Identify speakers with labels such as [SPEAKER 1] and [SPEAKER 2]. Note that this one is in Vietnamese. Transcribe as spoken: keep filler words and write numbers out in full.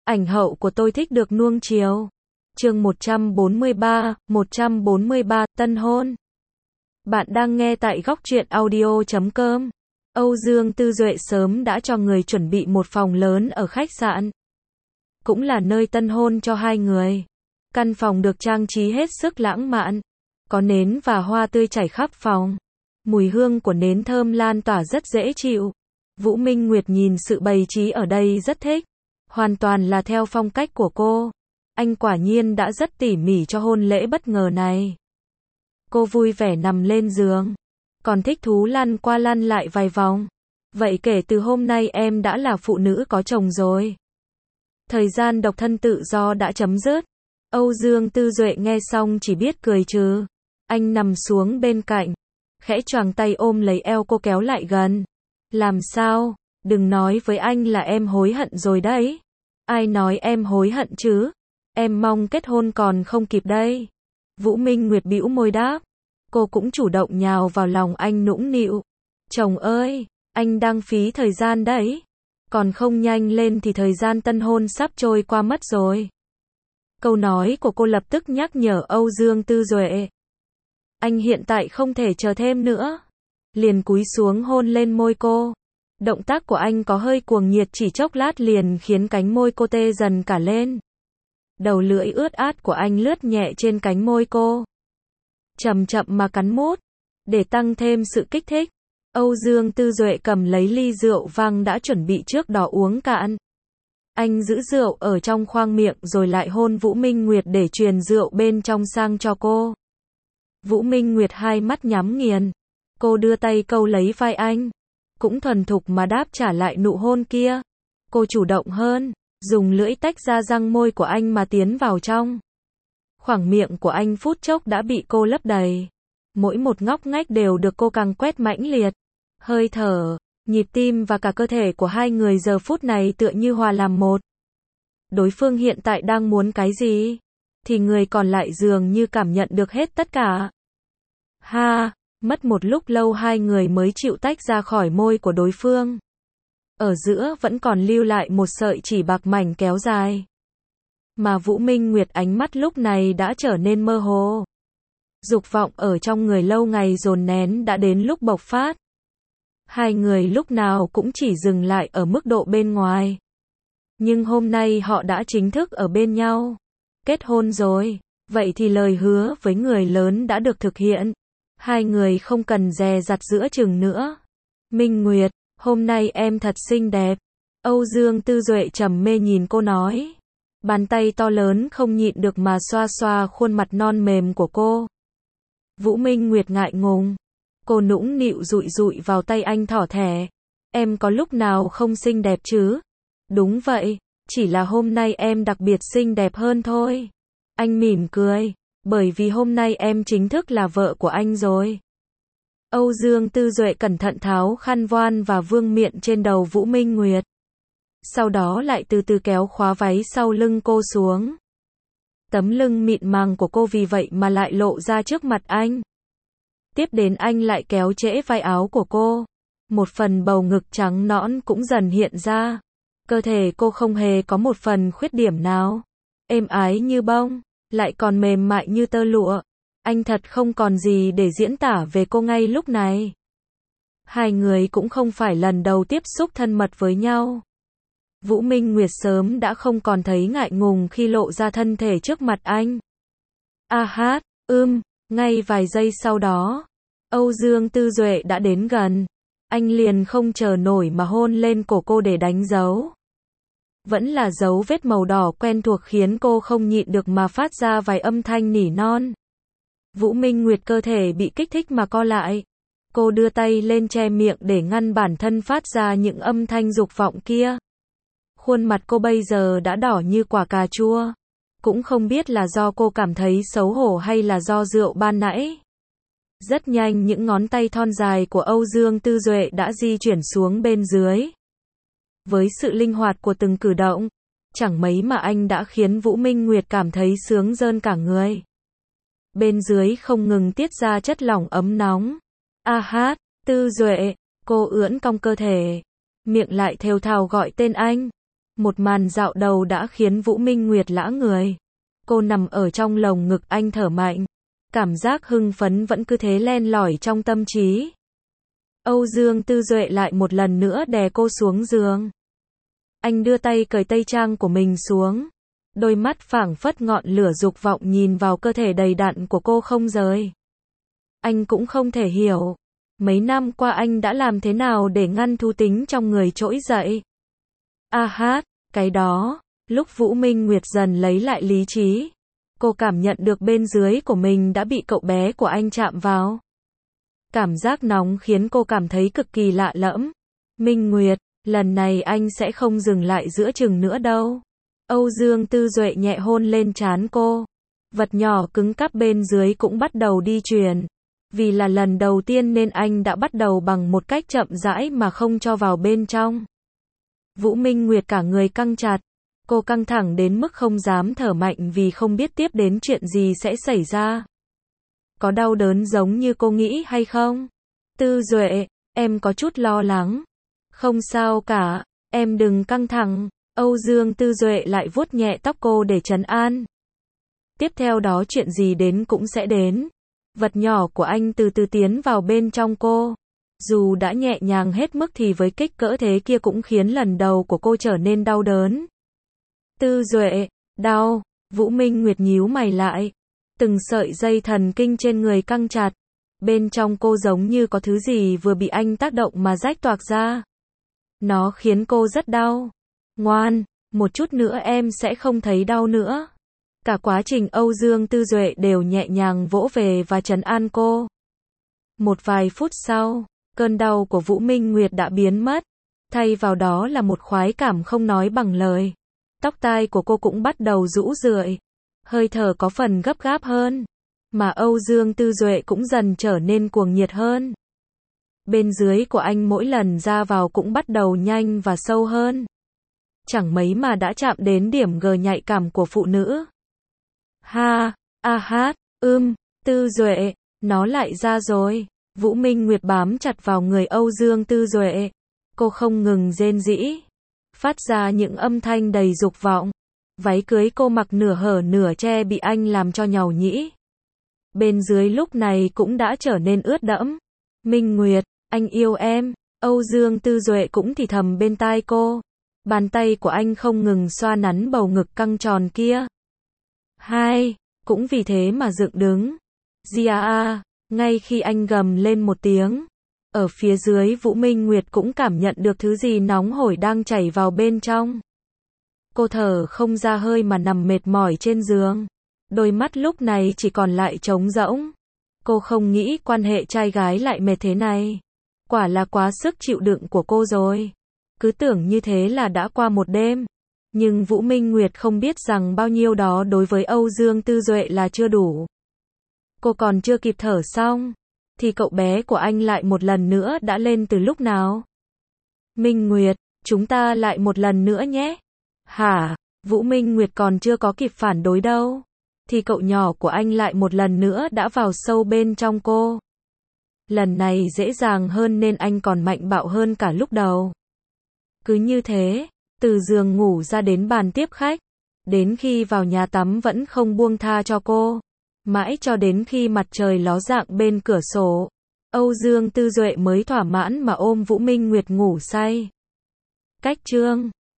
[SPEAKER 1] Ảnh hậu của tôi thích được nuông chiều. Chương một trăm bốn mươi ba, một trăm bốn mươi ba, tân hôn. Bạn đang nghe tại góc truyện audio chấm com. Âu Dương Tư Duệ sớm đã cho người chuẩn bị một phòng lớn ở khách sạn. Cũng là nơi tân hôn cho hai người. Căn phòng được trang trí hết sức lãng mạn. Có nến và hoa tươi chảy khắp phòng. Mùi hương của nến thơm lan tỏa rất dễ chịu. Vũ Minh Nguyệt nhìn sự bày trí ở đây rất thích. Hoàn toàn là theo phong cách của cô. Anh quả nhiên đã rất tỉ mỉ cho hôn lễ bất ngờ này. Cô vui vẻ nằm lên giường. Còn thích thú lăn qua lăn lại vài vòng. Vậy kể từ hôm nay em đã là phụ nữ có chồng rồi. Thời gian độc thân tự do đã chấm dứt. Âu Dương Tư Duệ nghe xong chỉ biết cười trừ. Anh nằm xuống bên cạnh. Khẽ choàng tay ôm lấy eo cô kéo lại gần. Làm sao? Đừng nói với anh là em hối hận rồi đấy. Ai nói em hối hận chứ? Em mong kết hôn còn không kịp đây. Vũ Minh Nguyệt bĩu môi đáp. Cô cũng chủ động nhào vào lòng anh nũng nịu. Chồng ơi, anh đang phí thời gian đấy. Còn không nhanh lên thì thời gian tân hôn sắp trôi qua mất rồi. Câu nói của cô lập tức nhắc nhở Âu Dương Tư Duệ. Anh hiện tại không thể chờ thêm nữa. Liền cúi xuống hôn lên môi cô. Động tác của anh có hơi cuồng nhiệt, chỉ chốc lát liền khiến cánh môi cô tê dần cả lên. Đầu lưỡi ướt át của anh lướt nhẹ trên cánh môi cô. Chậm chậm mà cắn mút. Để tăng thêm sự kích thích, Âu Dương Tư Duệ cầm lấy ly rượu vang đã chuẩn bị trước đó uống cạn. Anh giữ rượu ở trong khoang miệng rồi lại hôn Vũ Minh Nguyệt để truyền rượu bên trong sang cho cô. Vũ Minh Nguyệt hai mắt nhắm nghiền. Cô đưa tay câu lấy vai anh. Cũng thuần thục mà đáp trả lại nụ hôn kia. Cô chủ động hơn, dùng lưỡi tách ra răng môi của anh mà tiến vào trong. Khoảng miệng của anh phút chốc đã bị cô lấp đầy. Mỗi một ngóc ngách đều được cô càng quét mãnh liệt. Hơi thở, nhịp tim và cả cơ thể của hai người giờ phút này tựa như hòa làm một. Đối phương hiện tại đang muốn cái gì, thì người còn lại dường như cảm nhận được hết tất cả. Ha, mất một lúc lâu hai người mới chịu tách ra khỏi môi của đối phương. Ở giữa vẫn còn lưu lại một sợi chỉ bạc mảnh kéo dài. Mà Vũ Minh Nguyệt ánh mắt lúc này đã trở nên mơ hồ. Dục vọng ở trong người lâu ngày dồn nén đã đến lúc bộc phát. Hai người lúc nào cũng chỉ dừng lại ở mức độ bên ngoài. Nhưng hôm nay họ đã chính thức ở bên nhau. Kết hôn rồi, vậy thì lời hứa với người lớn đã được thực hiện. Hai người không cần dè dặt giữa chừng nữa. Minh Nguyệt, hôm nay em thật xinh đẹp. Âu Dương Tư Duệ trầm mê nhìn cô nói. Bàn tay to lớn không nhịn được mà xoa xoa khuôn mặt non mềm của cô. Vũ Minh Nguyệt ngại ngùng. Cô nũng nịu dụi dụi vào tay anh thỏ thẻ. Em có lúc nào không xinh đẹp chứ? Đúng vậy, chỉ là hôm nay em đặc biệt xinh đẹp hơn thôi. Anh mỉm cười. Bởi vì hôm nay em chính thức là vợ của anh rồi. Âu Dương Tư Duệ cẩn thận tháo khăn voan và vương miện trên đầu Vũ Minh Nguyệt. Sau đó lại từ từ kéo khóa váy sau lưng cô xuống. Tấm lưng mịn màng của cô vì vậy mà lại lộ ra trước mặt anh. Tiếp đến anh lại kéo trễ vai áo của cô. Một phần bầu ngực trắng nõn cũng dần hiện ra. Cơ thể cô không hề có một phần khuyết điểm nào. Êm ái như bông, lại còn mềm mại như tơ lụa. Anh thật không còn gì để diễn tả về cô ngay lúc này. Hai người cũng không phải lần đầu tiếp xúc thân mật với nhau. Vũ Minh Nguyệt sớm đã không còn thấy ngại ngùng khi lộ ra thân thể trước mặt anh. A hát, ưm, ngay vài giây sau đó, Âu Dương Tư Duệ đã đến gần. Anh liền không chờ nổi mà hôn lên cổ cô để đánh dấu. Vẫn là dấu vết màu đỏ quen thuộc khiến cô không nhịn được mà phát ra vài âm thanh nỉ non. Vũ Minh Nguyệt cơ thể bị kích thích mà co lại. Cô đưa tay lên che miệng để ngăn bản thân phát ra những âm thanh dục vọng kia. Khuôn mặt cô bây giờ đã đỏ như quả cà chua. Cũng không biết là do cô cảm thấy xấu hổ hay là do rượu ban nãy. Rất nhanh những ngón tay thon dài của Âu Dương Tư Duệ đã di chuyển xuống bên dưới. Với sự linh hoạt của từng cử động, chẳng mấy mà anh đã khiến Vũ Minh Nguyệt cảm thấy sướng rơn cả người. Bên dưới không ngừng tiết ra chất lỏng ấm nóng. A hát, Tư Duệ, cô ưỡn cong cơ thể, miệng lại thều thào gọi tên anh. Một màn dạo đầu đã khiến Vũ Minh Nguyệt lã người. Cô nằm ở trong lồng ngực anh thở mạnh. Cảm giác hưng phấn vẫn cứ thế len lỏi trong tâm trí. Âu Dương Tư Duệ lại một lần nữa đè cô xuống giường. Anh đưa tay cởi tây trang của mình xuống. Đôi mắt phảng phất ngọn lửa dục vọng nhìn vào cơ thể đầy đặn của cô không rời. Anh cũng không thể hiểu. Mấy năm qua anh đã làm thế nào để ngăn thú tính trong người trỗi dậy. A hát, cái đó, lúc Vũ Minh Nguyệt dần lấy lại lý trí. Cô cảm nhận được bên dưới của mình đã bị cậu bé của anh chạm vào. Cảm giác nóng khiến cô cảm thấy cực kỳ lạ lẫm. Minh Nguyệt, lần này anh sẽ không dừng lại giữa chừng nữa đâu. Âu Dương Tư Duệ nhẹ hôn lên trán cô. Vật nhỏ cứng cáp bên dưới cũng bắt đầu đi chuyển. Vì là lần đầu tiên nên anh đã bắt đầu bằng một cách chậm rãi mà không cho vào bên trong. Vũ Minh Nguyệt cả người căng chặt. Cô căng thẳng đến mức không dám thở mạnh vì không biết tiếp đến chuyện gì sẽ xảy ra. Có đau đớn giống như cô nghĩ hay không? Tư Duệ, em có chút lo lắng. Không sao cả, em đừng căng thẳng. Âu Dương Tư Duệ lại vuốt nhẹ tóc cô để trấn an. Tiếp theo đó chuyện gì đến cũng sẽ đến. Vật nhỏ của anh từ từ tiến vào bên trong cô. Dù đã nhẹ nhàng hết mức thì với kích cỡ thế kia cũng khiến lần đầu của cô trở nên đau đớn. Tư Duệ, đau. Vũ Minh Nguyệt nhíu mày lại. Từng sợi dây thần kinh trên người căng chặt. Bên trong cô giống như có thứ gì vừa bị anh tác động mà rách toạc ra. Nó khiến cô rất đau. Ngoan, một chút nữa em sẽ không thấy đau nữa. Cả quá trình Âu Dương Tư Duệ đều nhẹ nhàng vỗ về và trấn an cô. Một vài phút sau, cơn đau của Vũ Minh Nguyệt đã biến mất. Thay vào đó là một khoái cảm không nói bằng lời. Tóc tai của cô cũng bắt đầu rũ rượi. Hơi thở có phần gấp gáp hơn. Mà Âu Dương Tư Duệ cũng dần trở nên cuồng nhiệt hơn. Bên dưới của anh mỗi lần ra vào cũng bắt đầu nhanh và sâu hơn. Chẳng mấy mà đã chạm đến điểm gờ nhạy cảm của phụ nữ. Ha, a hát, ưm, Tư Duệ, nó lại ra rồi. Vũ Minh Nguyệt bám chặt vào người Âu Dương Tư Duệ. Cô không ngừng rên rỉ. Phát ra những âm thanh đầy dục vọng. Váy cưới cô mặc nửa hở nửa che bị anh làm cho nhàu nhĩ. Bên dưới lúc này cũng đã trở nên ướt đẫm. Minh Nguyệt, anh yêu em. Âu Dương Tư Duệ cũng thì thầm bên tai cô. Bàn tay của anh không ngừng xoa nắn bầu ngực căng tròn kia. Hai, cũng vì thế mà dựng đứng. Gia a, ngay khi anh gầm lên một tiếng. Ở phía dưới Vũ Minh Nguyệt cũng cảm nhận được thứ gì nóng hổi đang chảy vào bên trong. Cô thở không ra hơi mà nằm mệt mỏi trên giường. Đôi mắt lúc này chỉ còn lại trống rỗng. Cô không nghĩ quan hệ trai gái lại mệt thế này. Quả là quá sức chịu đựng của cô rồi. Cứ tưởng như thế là đã qua một đêm. Nhưng Vũ Minh Nguyệt không biết rằng bao nhiêu đó đối với Âu Dương Tư Duệ là chưa đủ. Cô còn chưa kịp thở xong. Thì cậu bé của anh lại một lần nữa đã lên từ lúc nào? Minh Nguyệt, chúng ta lại một lần nữa nhé. Hả? Vũ Minh Nguyệt còn chưa có kịp phản đối đâu. Thì cậu nhỏ của anh lại một lần nữa đã vào sâu bên trong cô. Lần này dễ dàng hơn nên anh còn mạnh bạo hơn cả lúc đầu. Cứ như thế, từ giường ngủ ra đến bàn tiếp khách. Đến khi vào nhà tắm vẫn không buông tha cho cô. Mãi cho đến khi mặt trời ló dạng bên cửa sổ. Âu Dương Tư Duệ mới thỏa mãn mà ôm Vũ Minh Nguyệt ngủ say. Cách chương